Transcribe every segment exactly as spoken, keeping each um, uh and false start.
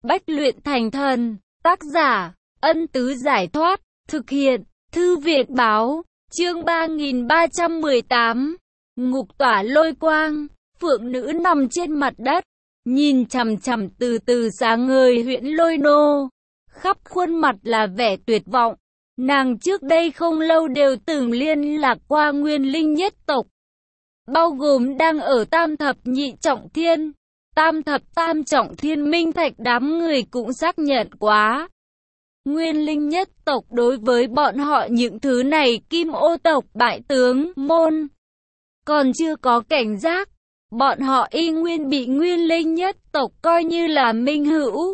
Bách luyện thành thần. Tác giả, Ân Tứ Giải Thoát. Thực hiện, Thư viện Báo. Chương ba nghìn ba trăm mười tám. Ngục tỏa lôi quang. Phượng nữ nằm trên mặt đất, nhìn chằm chằm từ từ sáng ngời Huyễn Lôi Nô. Khắp khuôn mặt là vẻ tuyệt vọng. Nàng trước đây không lâu đều từng liên lạc qua Nguyên Linh nhất tộc, bao gồm đang ở Tam Thập Nhị Trọng Thiên, Tam Thập Tam Trọng Thiên Minh Thạch, đám người cũng xác nhận quá. Nguyên Linh nhất tộc đối với bọn họ những thứ này Kim Ô tộc, bại tướng, môn còn chưa có cảnh giác. Bọn họ y nguyên bị Nguyên Linh nhất tộc coi như là minh hữu.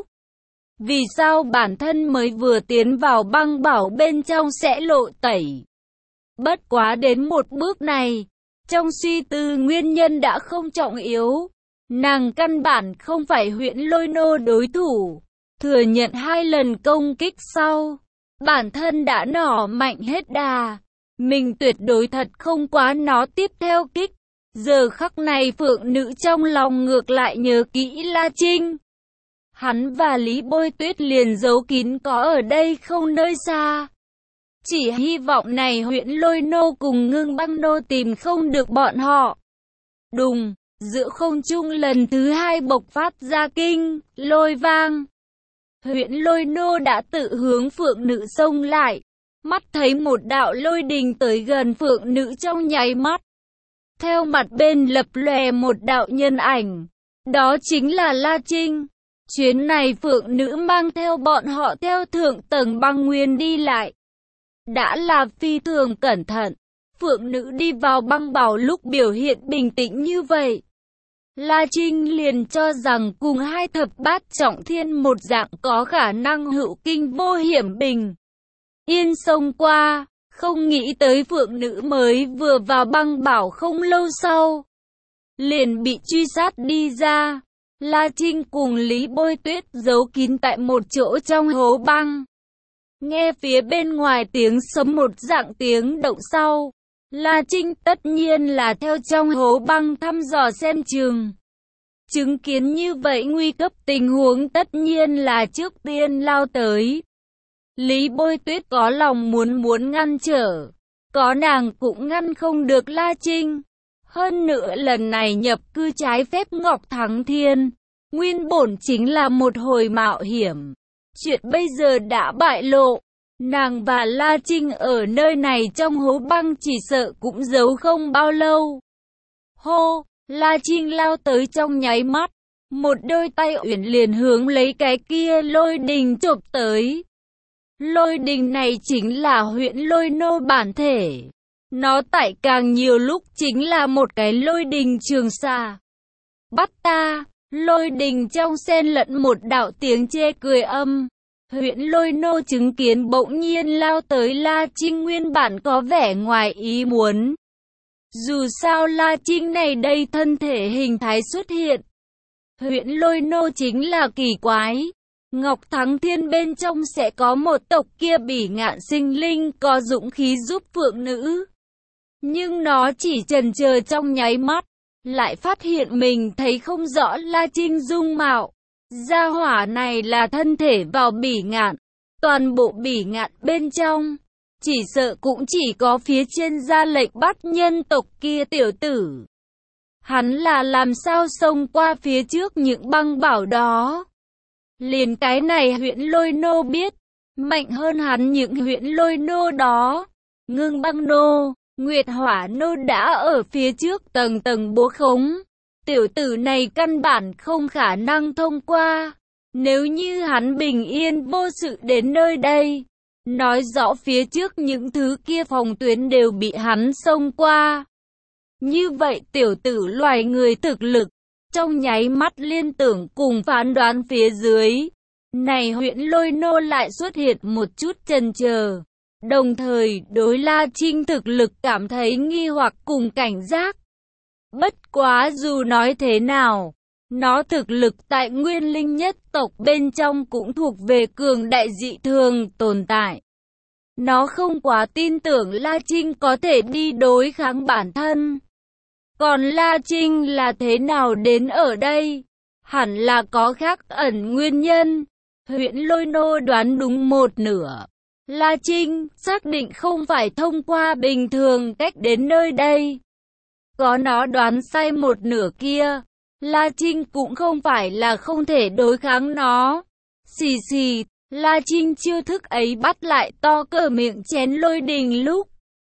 Vì sao bản thân mới vừa tiến vào băng bảo bên trong sẽ lộ tẩy? Bất quá đến một bước này, trong suy tư nguyên nhân đã không trọng yếu. Nàng căn bản không phải Huyễn Lôi Nô đối thủ. Thừa nhận hai lần công kích sau, bản thân đã nỏ mạnh hết đà. Mình tuyệt đối thật không quá nó tiếp theo kích. Giờ khắc này Phượng nữ trong lòng ngược lại nhớ kỹ La Trinh. Hắn và Lý Bôi Tuyết liền giấu kín có ở đây không nơi xa. Chỉ hy vọng này Huyễn Lôi Nô cùng Ngưng Băng Nô tìm không được bọn họ. Đùng, giữa không trung lần thứ hai bộc phát ra kinh, lôi vang. Huyễn Lôi Nô đã tự hướng Phượng nữ xông lại. Mắt thấy một đạo lôi đình tới gần Phượng nữ trong nháy mắt. Theo mặt bên lập lòe một đạo nhân ảnh. Đó chính là La Trinh. Chuyến này Phượng nữ mang theo bọn họ theo thượng tầng băng nguyên đi lại. Đã là phi thường cẩn thận. Phượng nữ đi vào băng bảo lúc biểu hiện bình tĩnh như vậy. La Trinh liền cho rằng cùng hai thập bát trọng thiên một dạng có khả năng hữu kinh vô hiểm bình yên xông qua. Không nghĩ tới Phượng nữ mới vừa vào băng bảo không lâu sau, liền bị truy sát đi ra. La Trinh cùng Lý Bôi Tuyết giấu kín tại một chỗ trong hố băng. Nghe phía bên ngoài tiếng sấm một dạng tiếng động sau, La Trinh tất nhiên là theo trong hố băng thăm dò xem chừng. Chứng kiến như vậy nguy cấp tình huống tất nhiên là trước tiên lao tới. Lý Bôi Tuyết có lòng muốn muốn ngăn trở, có nàng cũng ngăn không được La Trinh. Hơn nữa lần này nhập cư trái phép Ngọc Thắng Thiên, nguyên bổn chính là một hồi mạo hiểm. Chuyện bây giờ đã bại lộ, nàng và La Trinh ở nơi này trong hố băng chỉ sợ cũng giấu không bao lâu. Hô, La Trinh lao tới trong nháy mắt, một đôi tay uyển liền hướng lấy cái kia lôi đình chộp tới. Lôi đình này chính là Huyễn Lôi Nô bản thể. Nó tại càng nhiều lúc chính là một cái lôi đình trường xà. Bắt ta! Lôi đình trong xen lẫn một đạo tiếng chê cười âm. Huyễn Lôi Nô chứng kiến bỗng nhiên lao tới La Trinh nguyên bản có vẻ ngoài ý muốn. Dù sao La Trinh này đây thân thể hình thái xuất hiện. Huyễn Lôi Nô chính là kỳ quái. Ngọc Thắng Thiên bên trong sẽ có một tộc kia bỉ ngạn sinh linh có dũng khí giúp Phượng nữ. Nhưng nó chỉ chần chờ trong nháy mắt, lại phát hiện mình thấy không rõ La Trinh dung mạo. Gia hỏa này là thân thể vào bỉ ngạn, toàn bộ bỉ ngạn bên trong. Chỉ sợ cũng chỉ có phía trên ra lệnh bắt nhân tộc kia tiểu tử. Hắn là làm sao xông qua phía trước những băng bảo đó. Liền cái này Huyễn Lôi Nô biết, mạnh hơn hắn những Huyễn Lôi Nô đó. Ngưng Băng Nô, Nguyệt Hỏa Nô đã ở phía trước tầng tầng bố khống. Tiểu tử này căn bản không khả năng thông qua. Nếu như hắn bình yên vô sự đến nơi đây, nói rõ phía trước những thứ kia phòng tuyến đều bị hắn xông qua. Như vậy tiểu tử loài người thực lực, trong nháy mắt liên tưởng cùng phán đoán phía dưới. Này Huyễn Lôi Nô lại xuất hiện một chút chần chờ. Đồng thời đối La Trinh thực lực cảm thấy nghi hoặc cùng cảnh giác. Bất quá dù nói thế nào, nó thực lực tại Nguyên Linh nhất tộc bên trong cũng thuộc về cường đại dị thường tồn tại. Nó không quá tin tưởng La Trinh có thể đi đối kháng bản thân. Còn La Trinh là thế nào đến ở đây? hẳn là có khác ẩn nguyên nhân. Huyện Lôi Nô đoán đúng một nửa. La Trinh xác định không phải thông qua bình thường cách đến nơi đây. Có nó đoán sai một nửa kia, La Trinh cũng không phải là không thể đối kháng nó. Xì xì, La Trinh chiêu thức ấy bắt lại to cỡ miệng chén lôi đình lúc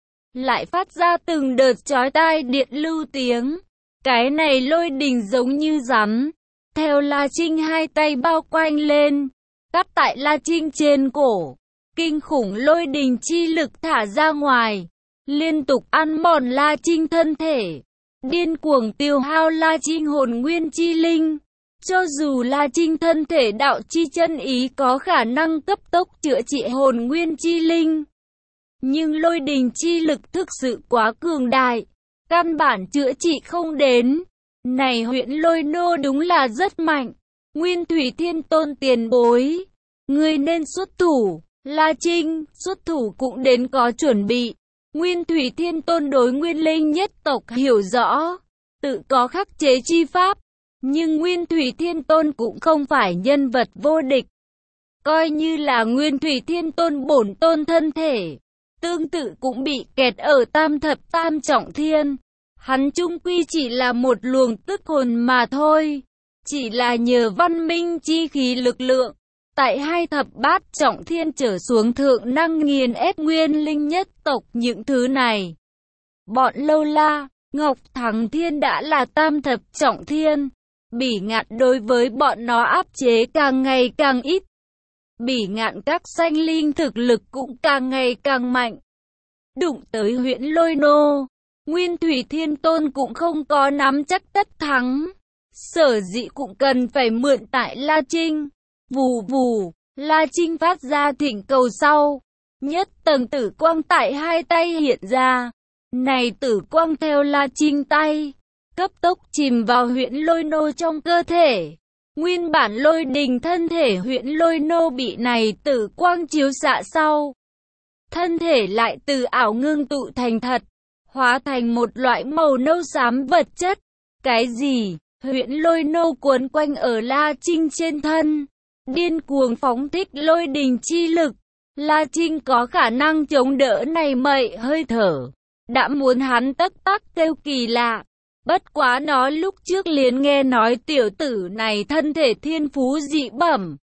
lại phát ra từng đợt chói tai điện lưu tiếng. Cái này lôi đình giống như rắn, theo La Trinh hai tay bao quanh lên, cắt tại La Trinh trên cổ. Kinh khủng lôi đình chi lực thả ra ngoài, liên tục ăn mòn La Trinh thân thể, điên cuồng tiêu hao La Trinh hồn nguyên chi linh. Cho dù La Trinh thân thể đạo chi chân ý có khả năng cấp tốc chữa trị hồn nguyên chi linh, nhưng lôi đình chi lực thực sự quá cường đại, căn bản chữa trị không đến. Này huyện Lôi Nô đúng là rất mạnh. Nguyên Thủy Thiên Tôn tiền bối, ngươi nên xuất thủ. La Trinh, xuất thủ cũng đến có chuẩn bị. Nguyên Thủy Thiên Tôn đối Nguyên Linh nhất tộc hiểu rõ, tự có khắc chế chi pháp. Nhưng Nguyên Thủy Thiên Tôn cũng không phải nhân vật vô địch. Coi như là Nguyên Thủy Thiên Tôn bổn tôn thân thể, tương tự cũng bị kẹt ở tam thập tam trọng thiên. Hắn chung quy chỉ là một luồng tức hồn mà thôi. Chỉ là nhờ văn minh chi khí lực lượng, tại hai thập bát trọng thiên trở xuống thượng năng nghiền ép Nguyên Linh nhất tộc những thứ này. Bọn Lâu La, Ngọc Thắng Thiên đã là tam thập trọng thiên. Bỉ Ngạn đối với bọn nó áp chế càng ngày càng ít. Bỉ Ngạn các sanh linh thực lực cũng càng ngày càng mạnh. Đụng tới huyện Lôi Nô, Nguyên Thủy Thiên Tôn cũng không có nắm chắc tất thắng. Sở dĩ cũng cần phải mượn tại La Trinh. Vù vù, La Trinh phát ra thỉnh cầu sau. Nhất tầng tử quang tại hai tay hiện ra. Này tử quang theo La Trinh tay, cấp tốc chìm vào huyện Lôi Nô trong cơ thể. Nguyên bản lôi đình thân thể huyện Lôi Nô bị này tử quang chiếu xạ sau, thân thể lại từ ảo ngưng tụ thành thật, hóa thành một loại màu nâu xám vật chất. Cái gì? Huyện Lôi Nô cuốn quanh ở La Trinh trên thân, điên cuồng phóng thích lôi đình chi lực. La Trinh có khả năng chống đỡ này mậy hơi thở, đã muốn hắn tất tắc kêu kỳ lạ. Bất quá nó lúc trước liền nghe nói tiểu tử này thân thể thiên phú dị bẩm,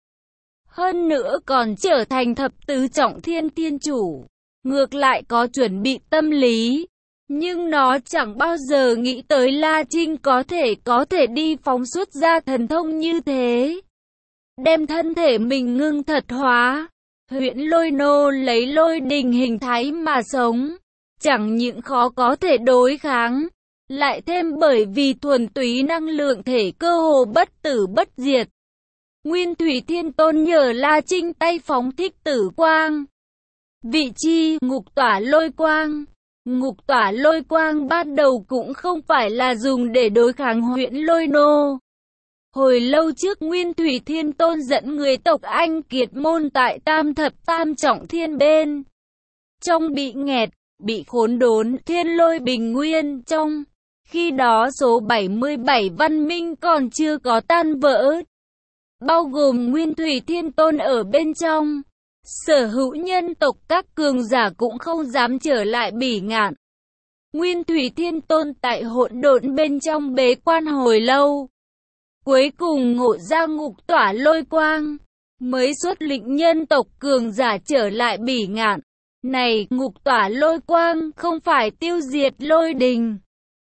hơn nữa còn trở thành thập tứ trọng thiên thiên chủ, ngược lại có chuẩn bị tâm lý. Nhưng nó chẳng bao giờ nghĩ tới La Trinh có thể có thể đi phóng xuất ra thần thông như thế, đem thân thể mình ngưng thật hóa. Huyện Lôi Nô lấy lôi đình hình thái mà sống, chẳng những khó có thể đối kháng, lại thêm bởi vì thuần túy năng lượng thể cơ hồ bất tử bất diệt. Nguyên Thủy Thiên Tôn nhờ La Trinh tay phóng thích tử quang. Vị chi ngục tỏa lôi quang. Ngục tỏa lôi quang ban đầu cũng không phải là dùng để đối kháng huyện Lôi Nô. Hồi lâu trước Nguyên Thủy Thiên Tôn dẫn người tộc Anh Kiệt môn tại tam thập tam trọng thiên bên trong bị nghẹt, bị khốn đốn thiên lôi bình nguyên trong. Khi đó số bảy mươi bảy văn minh còn chưa có tan vỡ, bao gồm Nguyên Thủy Thiên Tôn ở bên trong. Sở hữu nhân tộc các cường giả cũng không dám trở lại Bỉ Ngạn. Nguyên Thủy Thiên Tôn tại hỗn độn bên trong bế quan hồi lâu, cuối cùng ngộ ra ngục tỏa lôi quang, mới xuất lĩnh nhân tộc cường giả trở lại Bỉ Ngạn. Này ngục tỏa lôi quang không phải tiêu diệt lôi đình,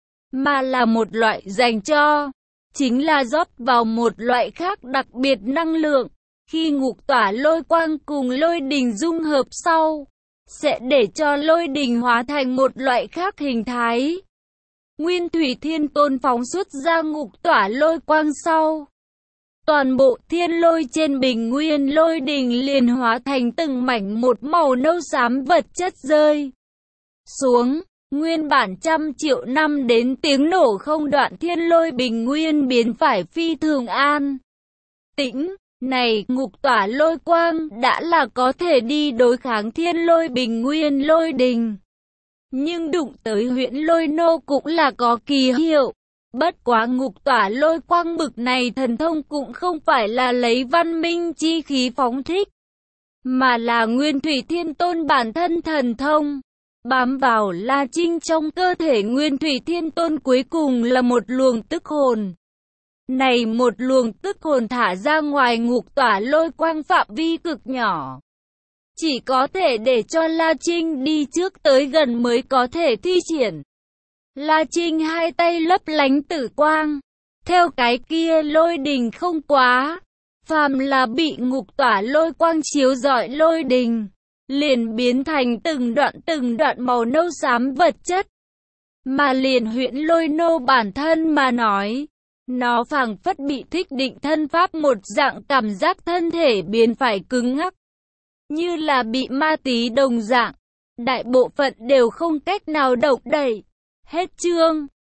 mà là một loại dành cho, chính là rót vào một loại khác đặc biệt năng lượng. Khi ngục tỏa lôi quang cùng lôi đình dung hợp sau, sẽ để cho lôi đình hóa thành một loại khác hình thái. Nguyên Thủy Thiên Tôn phóng xuất ra ngục tỏa lôi quang sau, toàn bộ thiên lôi trên bình nguyên lôi đình liền hóa thành từng mảnh một màu nâu xám vật chất rơi xuống. Nguyên bản trăm triệu năm đến tiếng nổ không đoạn thiên lôi bình nguyên biến phải phi thường an tĩnh. Này ngục tỏa lôi quang đã là có thể đi đối kháng thiên lôi bình nguyên lôi đình, nhưng đụng tới huyện Lôi Nô cũng là có kỳ hiệu. Bất quá ngục tỏa lôi quang bực này thần thông cũng không phải là lấy văn minh chi khí phóng thích, mà là Nguyên Thủy Thiên Tôn bản thân thần thông. Bám vào La Trinh trong cơ thể Nguyên Thủy Thiên Tôn cuối cùng là một luồng tức hồn. Này một luồng tức hồn thả ra ngoài ngục tỏa lôi quang phạm vi cực nhỏ. Chỉ có thể để cho La Trinh đi trước tới gần mới có thể thi triển. La Trinh hai tay lấp lánh tử quang. Theo cái kia lôi đình không quá. Phàm là bị ngục tỏa lôi quang chiếu rọi lôi đình, liền biến thành từng đoạn từng đoạn màu nâu xám vật chất. Mà liền huyễn lôi nô bản thân mà nói, nó phảng phất bị thích định thân pháp một dạng, cảm giác thân thể biến phải cứng ngắc, như là bị ma tí đồng dạng, đại bộ phận đều không cách nào động đậy. Hết chương.